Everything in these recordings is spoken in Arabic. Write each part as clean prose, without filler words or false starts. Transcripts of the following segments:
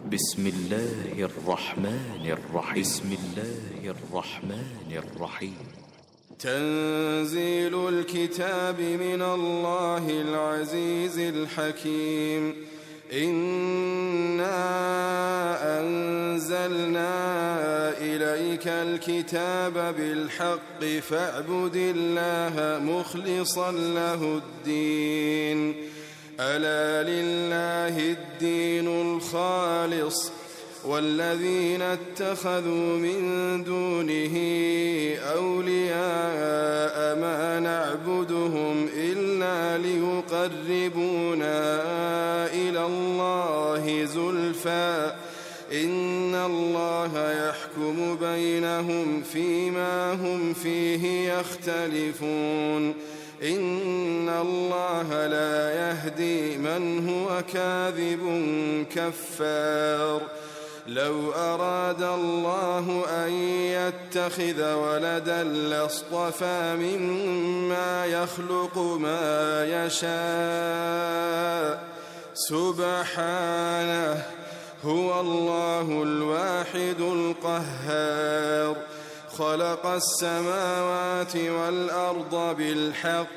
بسم الله الرحمن الرحيم. بسم الله الرحمن الرحيم. تنزيل الكتاب من الله العزيز الحكيم. إنا أنزلنا إليك الكتاب بالحق فاعبد الله مخلصا له الدين. ألا لله الدين الخالص والذين اتخذوا من دونه أولياء ما نعبدهم إلا ليقربونا إلى الله زلفى إن الله يحكم بينهم فيما هم فيه يختلفون. إن الله لا يهدي من هو كاذب كفار. لو أراد الله أن يتخذ ولدا لاصطفى مما يخلق ما يشاء سبحانه هو الله الواحد القهار. خلق السماوات والأرض بالحق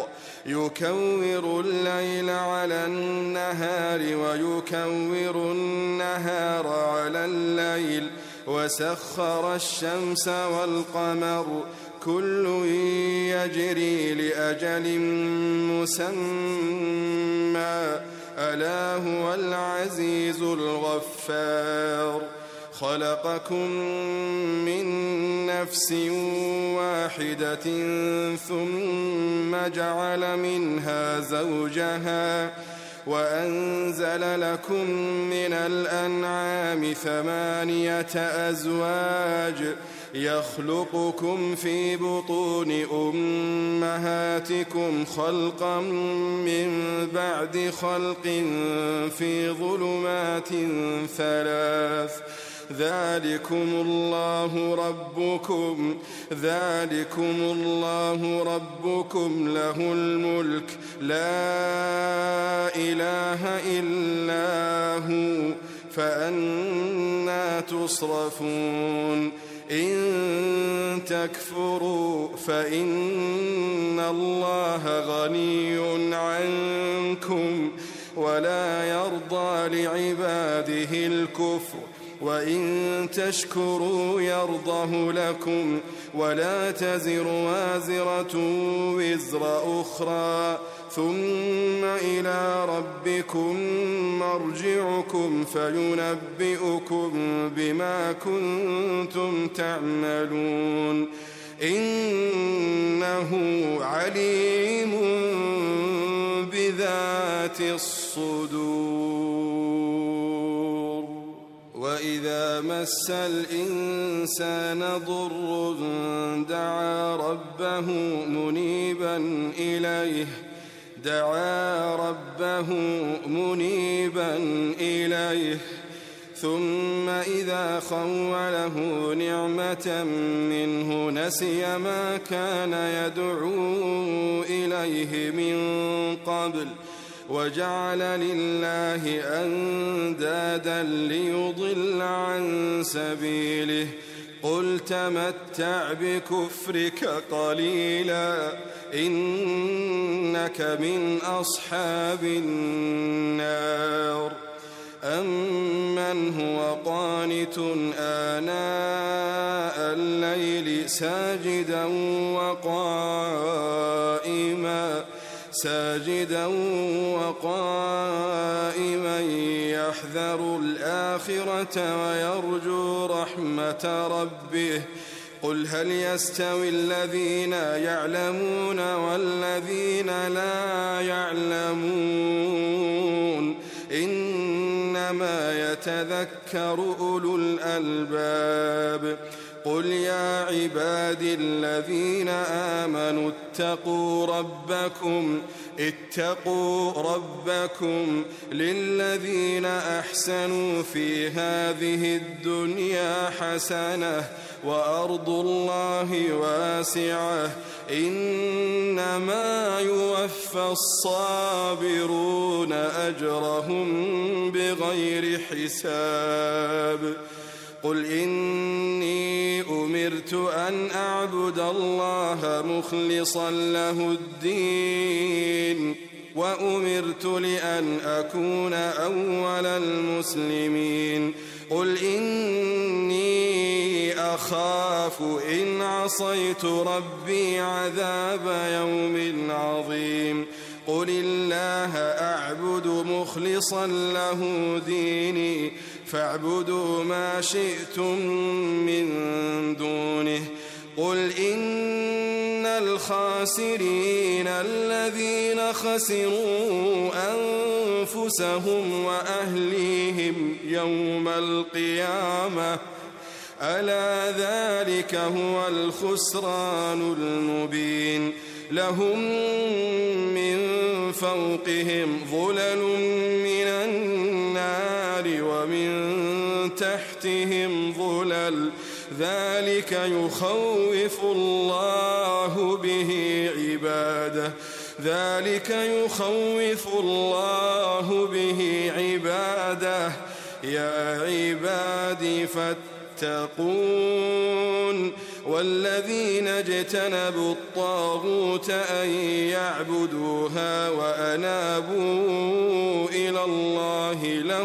يكور الليل على النهار ويكور النهار على الليل وسخر الشمس والقمر كل يجري لأجل مسمى ألا هو العزيز الغفار. خلقكم من نفس واحدة ثم جعل منها زوجها وأنزل لكم من الأنعام 8 أزواج يخلقكم في بطون أمهاتكم خلقا من بعد خلق في ظلمات 3 ذلكم الله ربكم له الملك لا إله إلا هو فأنى تصرفون. إن تكفروا فإن الله غني عنكم ولا يرضى لعباده الكفر وإن تشكروا يرضه لكم ولا تزر وازرة وزر أخرى ثم إلى ربكم مرجعكم فينبئكم بما كنتم تعملون. إنه عليم بذات الصدور. وإذا مس الإنسان ضر دعا ربه منيبا إليه ثم إذا خوله نعمة منه نسي ما كان يدعو إليه من قبل وجعل لله أندادا ليضل عن سبيله. قل تمتع بكفرك قليلا إنك من أصحاب النار. أمن هو قانت آناء الليل ساجدا وقائما يحذر الآخرة ويرجو رحمة ربه. قل هل يستوي الذين يعلمون والذين لا يعلمون إنما يتذكر أولو الألباب. قل يا عبادي الذين آمنوا اتقوا ربكم للذين أحسنوا في هذه الدنيا حسنة وأرض الله واسعة إنما يوفى الصابرون أجرهم بغير حساب قل إني أمرت أن أعبد الله مخلصا له الدين وأمرت لأن أكون أول المسلمين قل إني أخاف إن عصيت ربي عذاب يوم عظيم قل الله أعبد مخلصا له ديني فاعبدوا ما شئتم من دونه قل إن الخاسرين الذين خسروا أنفسهم وأهليهم يوم القيامة ألا ذلك هو الخسران المبين لهم من فوقهم ظلل من النار ومن تحتهم ظلل ذلك يخوف الله به عباده يا عبادي فاتقون والذين اجتنبوا الطاغوت أن يعبدوها وأنابوا إلى الله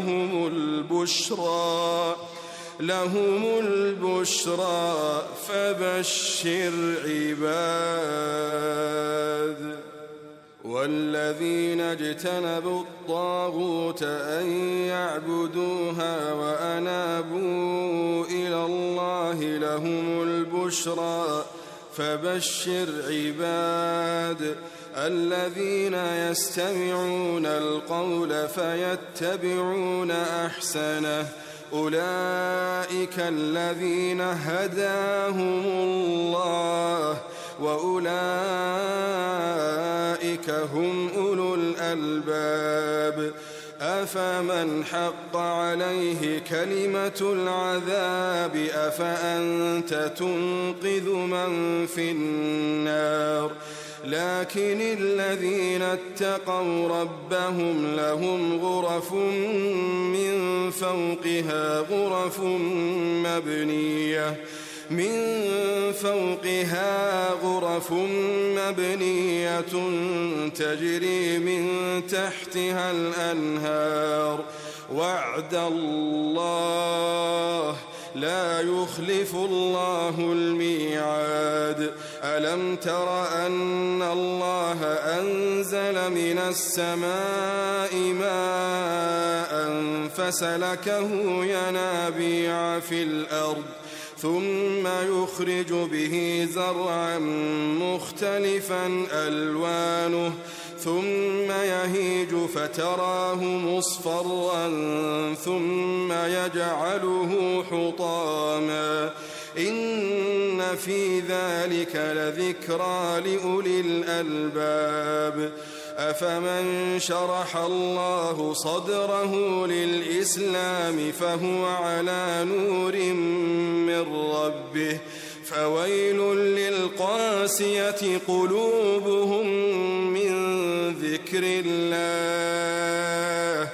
لهم البشرى فبشر عباد والذين اجتنبوا الطاغوت أن يعبدوها وأنابوا إلى الله لهم البشرى فبشر عباد الذين يستمعون القول فيتبعون أحسنه أولئك الذين هداهم الله وأولئك هم أولو الألباب أفمن حق عليه كلمة العذاب أفأنت تنقذ من في النار لكن الذين اتقوا ربهم لهم غرف من فوقها غرف مبنية تجري من تحتها الأنهار وعد الله لا يخلف الله الميعاد ألم تر أن الله أنزل من السماء ماء فسلكه ينابيع في الأرض ثم يخرج به زرعا مختلفا ألوانه ثم يهيج فتراه مصفرا ثم يجعله حطاما إن في ذلك لذكرى لأولي الألباب أفمن شرح الله صدره للإسلام فهو على نور من ربه فويل للقاسية قلوبهم من ذكر الله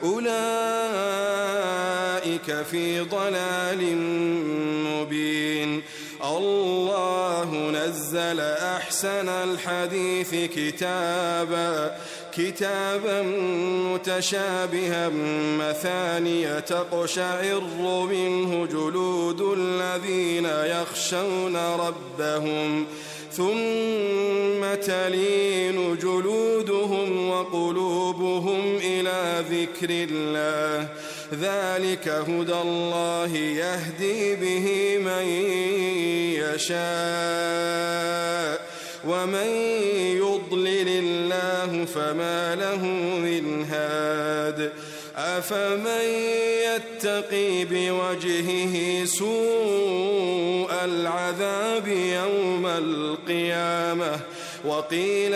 أولئك في ضلال مبين الله نزل أحسن الحديث كتابا متشابها مثانية تقشعر منه جلود الذين يخشون ربهم ثم تلين جلودهم وقلوبهم إلى ذكر الله ذلك هدى الله يهدي به من يشاء ومن يضلل الله فما له من هاد أفمن يتقي بوجهه سوء العذاب يوم القيامة وقيل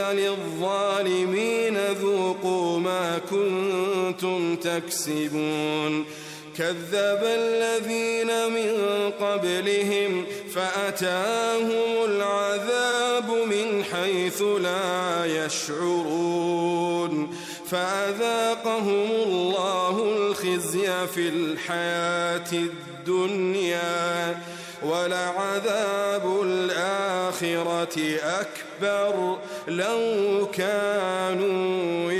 للظالمين ذوقوا ما كنتم تكسبون كذب الذين من قبلهم فأتاهم العذاب من حيث لا يشعرون فأذاقهم الله الخزي في الحياة الدنيا ولعذاب الآخرة أكبر لو كانوا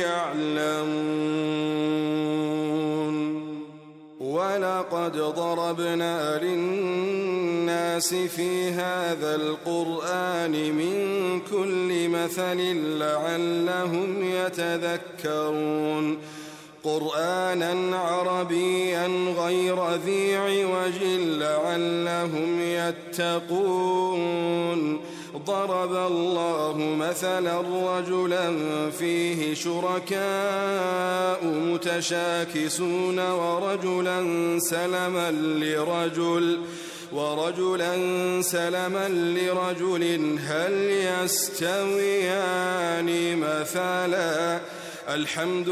يعلمون ولقد ضربنا للناس في هذا القرآن من كل مثل لعلهم يتذكرون قرآنا عربيا غير ذي عوج لعلهم يتقون ضرب الله مثلا رجلا فيه شركاء متشاكسون ورجلا سلما لرجل هل يستويان مثلا الحمد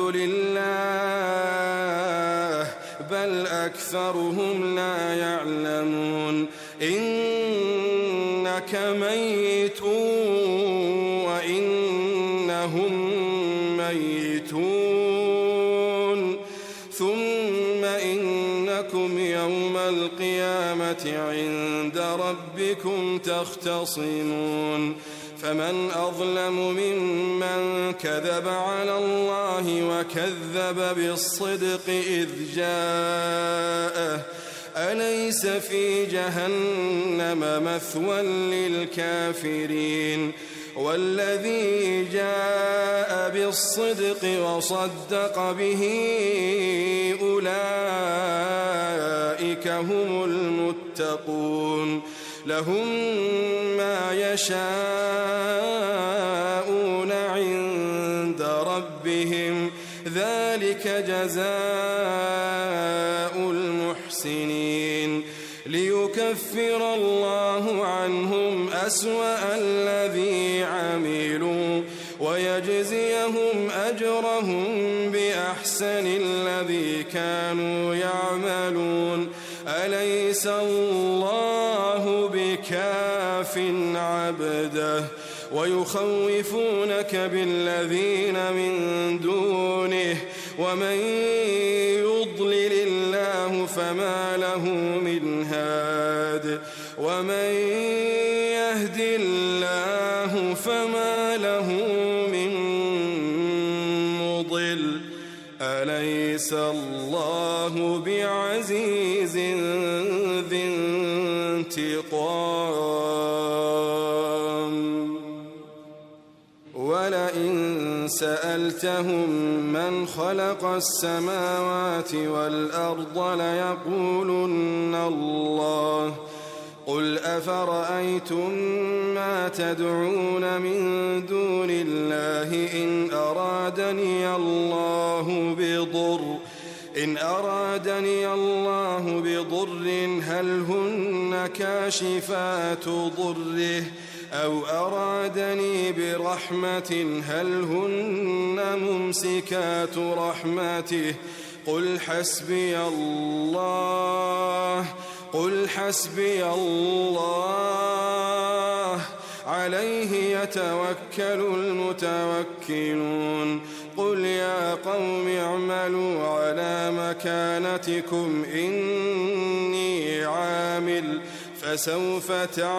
لله بل أكثرهم لا يعلمون إنك ميت وإنهم ميتون ثم إنكم يوم القيامة عند ربكم تختصمون فمن أظلم ممن كذب على الله وكذب بالصدق إذ جاءه أليس في جهنم مثوى للكافرين والذي جاء بالصدق وصدق به أولئك هم المتقون لهم ما يشاءون عند ربهم ذلك جزاء المحسنين ليكفر الله عنهم أسوأ الذي عملوا ويجزيهم أجرهم بأحسن الذي كانوا يعملون أليس الله بكاف عبده ويخوفونك بالذين من دونه ومن يضلل الله فما له من هاد ومن يهد الله فما له من مضل أليس الله بعزيز ذي انتقام ولئن سألتهم من خلق السماوات والأرض ليقولن الله قل أفرأيتم ما تدعون من دون الله إن أرادني الله بضر هل هن كاشفات ضره أو أرادني برحمة هل هن ممسكات رحمته قل حسبي الله عليه يتوكل المتوكلون قل يا قوم اعملوا على مكانتكم إني عامل فسوف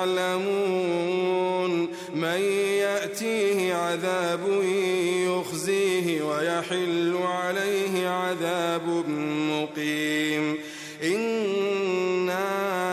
تعلمون من يأتيه عذاب يخزيه ويحل عليه عذاب مقيم إنا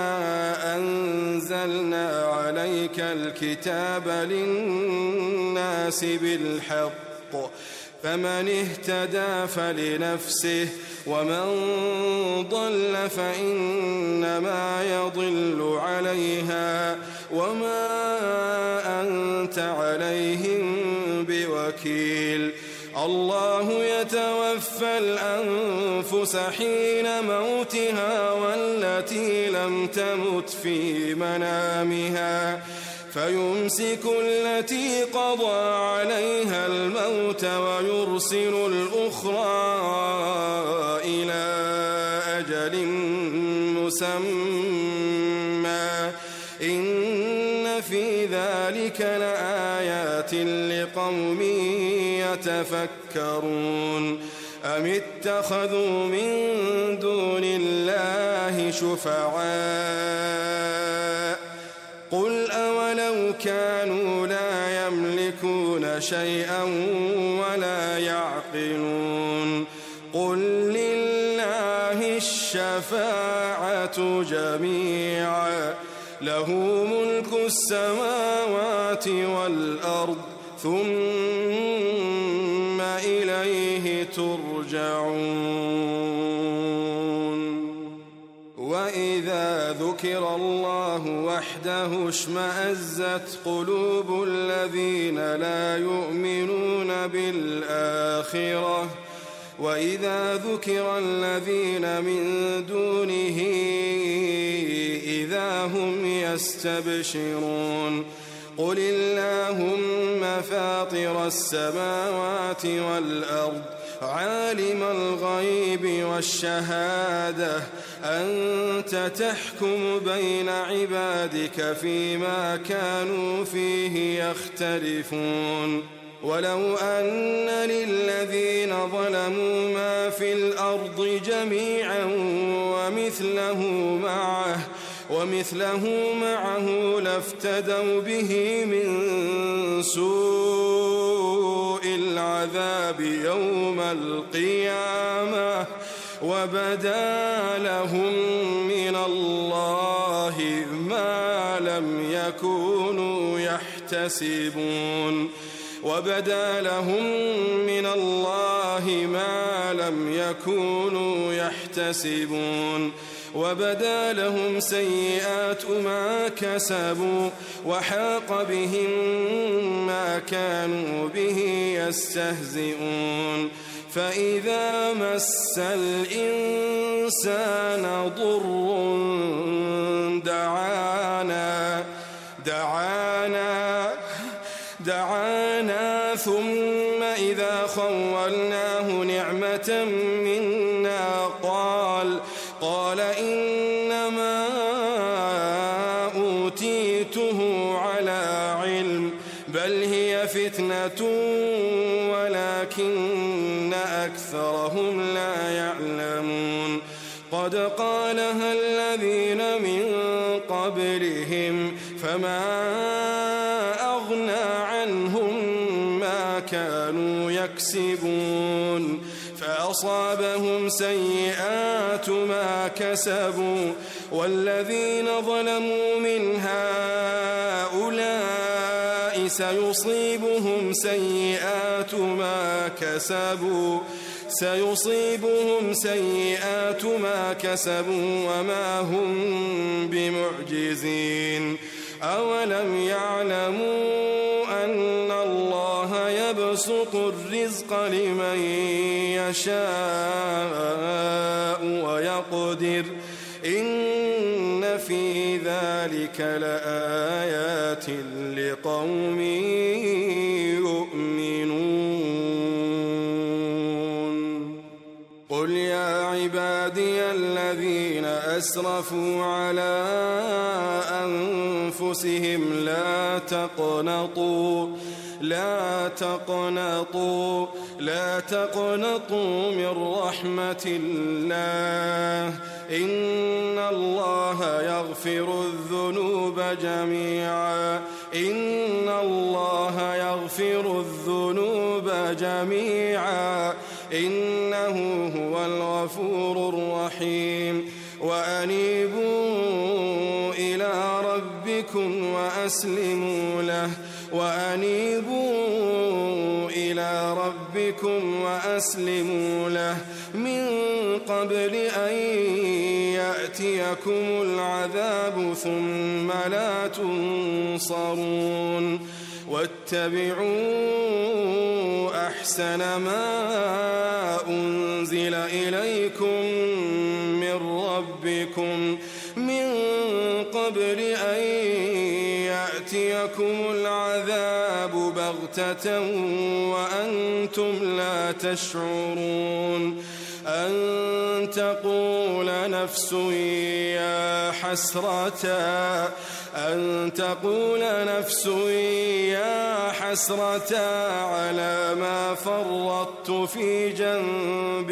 أنزلنا عليك الكتاب للناس بالحق فمن اهتدى فلنفسه ومن ضل فإنما يضل عليها وما أنت عليهم بوكيل الله يتوفى الأنفس حين موتها والتي لم تمت في منامها فيمسك التي قضى عليها الموت ويرسل الأخرى إلى أجل مسمى إن في ذلك لآيات لقوم يتفكرون أم اتخذوا من دون الله شفعاء قل أولو كانوا لا يملكون شيئا ولا يعقلون قل لله الشفاعة جميعا له ملك السماوات والأرض ثم إليه ترجعون وإذا ذكر الله وحده اشمأزت قلوب الذين لا يؤمنون بالآخرة وإذا ذكر الذين من دونه إذا هم يستبشرون قل اللهم فاطر السماوات والأرض عالم الغيب والشهادة أنت تحكم بين عبادك فيما كانوا فيه يختلفون ولو أن للذين ظلموا ما في الأرض جميعا ومثله معه لافتدوا به من سوء العذاب يوم القيامة وبدا لهم من الله ما لم يكونوا يحتسبون وبدا لهم سيئات ما كسبوا وحاق بهم ما كانوا به يستهزئون فإذا مس الإنسان ضر دعانا ثم إذا خولناه نعمة منا قال إنما أوتيته على علم بل هي فتنة ولكن أكثرهم لا يعلمون قد قالها الذين من قبلهم فما أغنى عنهم ما كانوا يكسبون فأصابهم سيئات ما كسبوا والذين ظلموا من هؤلاء سيصيبهم سيئات ما كسبوا وما هم بمعجزين أولم يعلموا أن الله يبسط الرزق لمن يشاء ويقدر إن في ذلك لآيات لقوم يؤمنون قل يا عبادي الذين أسرفوا على أنفسهم لا تقنطوا من رحمة الله إن الله يغفر الذنوب جميعا إنه هو الغفور الرحيم وأنيبوا إلى ربكم وأسلموا له من قبل أن يأتيكم العذاب ثم لا تنصرون واتبعوا أحسن ما أنزل إليكم من ربكم من قبل أن يأتيكم العذاب بغتة وأنتم لا تشعرون أن تقول نفس يا حسرة على ما فرطت في جنب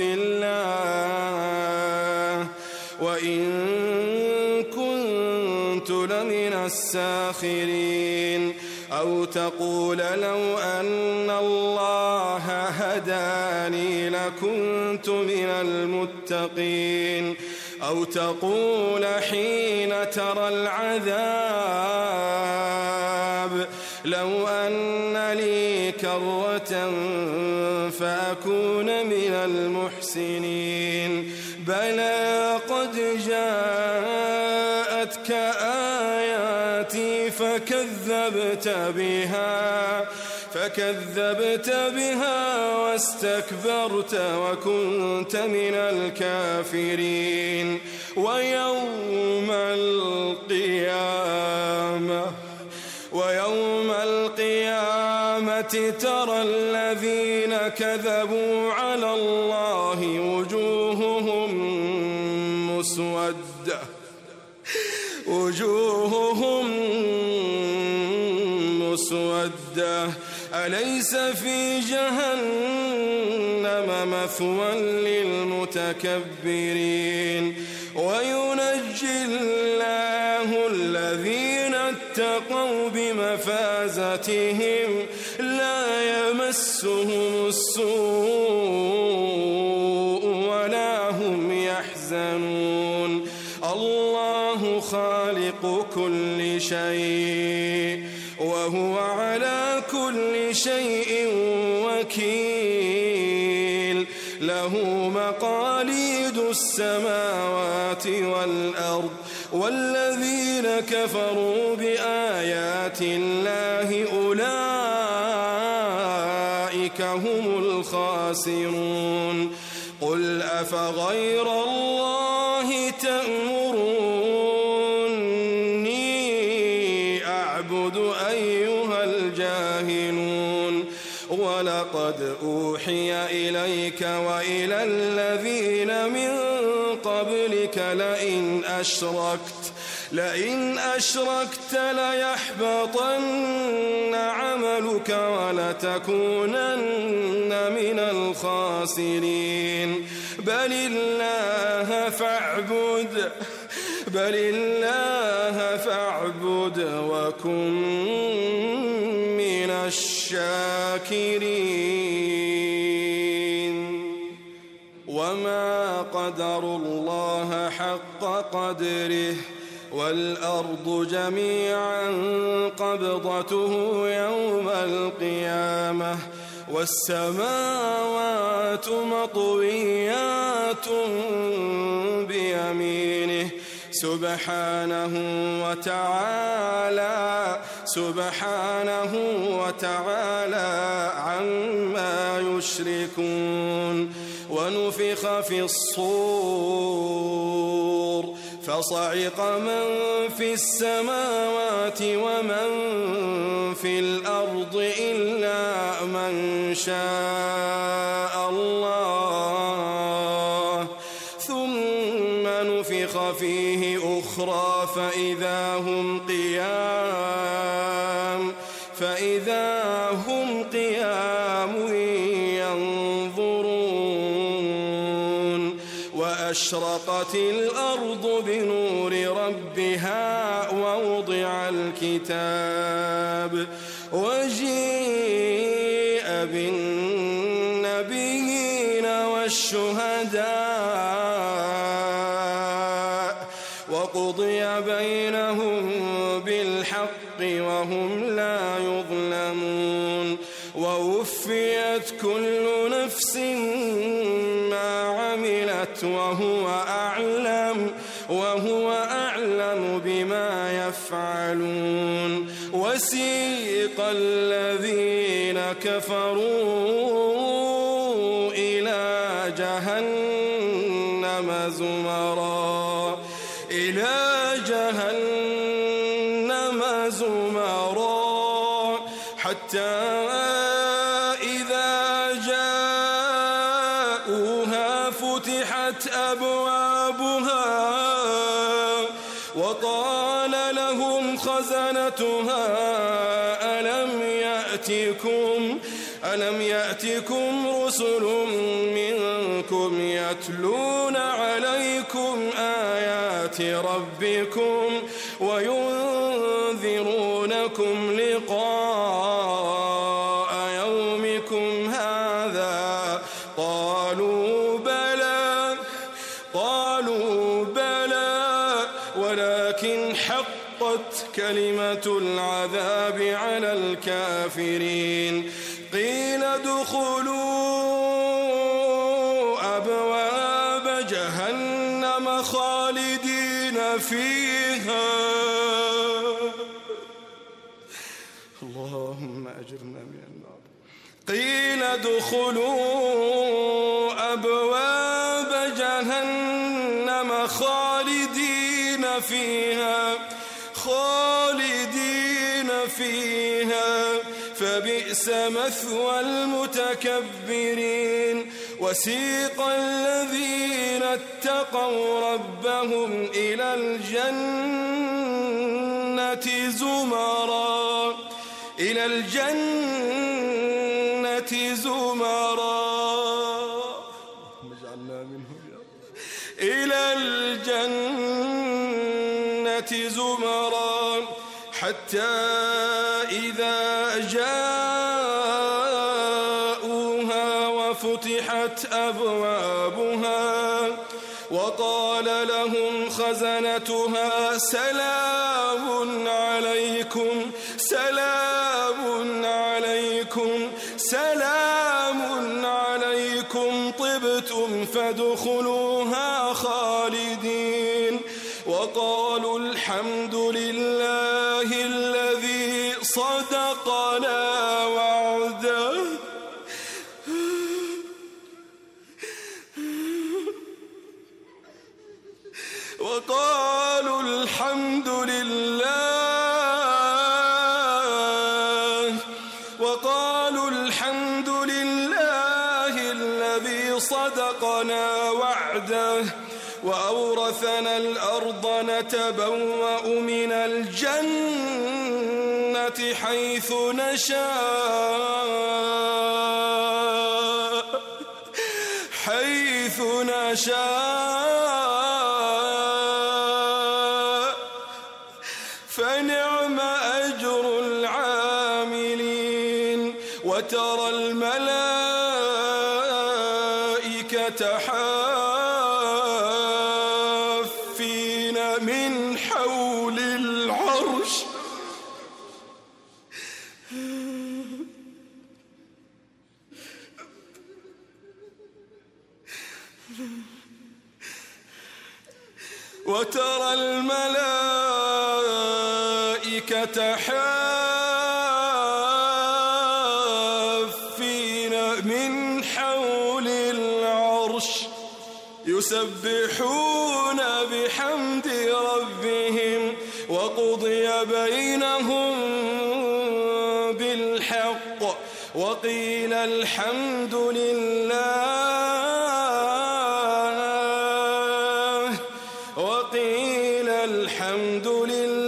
الله وإن كنت لمن الساخرين أو تقول لو أن الله هداني لكنت من المتقين أو تقول حين ترى العذاب لو أن لي كرة فأكون من المحسنين بلى قد جاءتك آياتي فكذبت بها واستكبرت وكنت من الكافرين ويوم القيامة ترى الذين كذبوا على الله وجوههم مسودة أليس في جهنم مثوى للمتكبرين وينجي الله الذين اتقوا بمفازتهم لا يمسهم السوء ولا هم يحزنون الله خالق كل شيء وهو على كل شيء وكيل له مقاليد السماوات والأرض والذين كفروا بآيات الله أولئك هم الخاسرون قل أفغير الله تأمروني أعبد أيها الجاهلون ولقد أوحي إليك وإلى الذين من قبلك لئن أشركت ليحبطن عملك ولتكونن من الخاسرين بل الله فاعبد وكن من الشاكرين وما قدروا الله حق قدره والأرض جميعا قبضته يوم القيامة والسماوات مطويات بيمينه سبحانه وتعالى عما يشركون ونفخ في الصور فصعق من في السماوات ومن في الأرض إلا من شاء الله ثم نفخ فيه أخرى فإذا هم قيام ينظرون وأشرقت الأرض بنور ربها ووضع الكتاب وجيء بالنبيين والشهداء وقضي بينهم بالحق وهم لا يظلمون ووفيت كل نفس ما عملت وهو أعلم بما يفعلون وسيق الذين كفروا إلى جهنم زمرا حتى إذا جاءوها فتحت وقال لهم خزنتها ألم يأتكم رسل منكم يتلون عليكم آيات ربكم وينذرونكم لقاء يومكم هذا؟ قالوا بلى ولكن حقت كلمة العذاب على الكافرين. قيل ادخلوا أبواب جهنم خالدين فيها. اللهم أجرنا من النار. قيل ادخلوا أبواب جهنم خالدين فيها فبئس مثوى المتكبرين. وسيق الذين اتقوا ربهم إلى الجنة زمرا اجعلنا منهم يا رب. إلى الجنة زمرا حتى إذا جاءوها وفتحت أبوابها وقال لهم خزنتها سلام عليكم طبتم فادخلوها خالدين. وقالوا الحمد لله الذي صدقنا وعده وقالوا الحمد لله الذي صدقنا وعده وأورثنا الأرض نتبوأ من الجنة حيث نشاء فنعم أجر العاملين. وترى الملائكة حافين من حول العرش يسبحون بحمد ربهم وقضي بينهم بالحق وقيل الحمد لله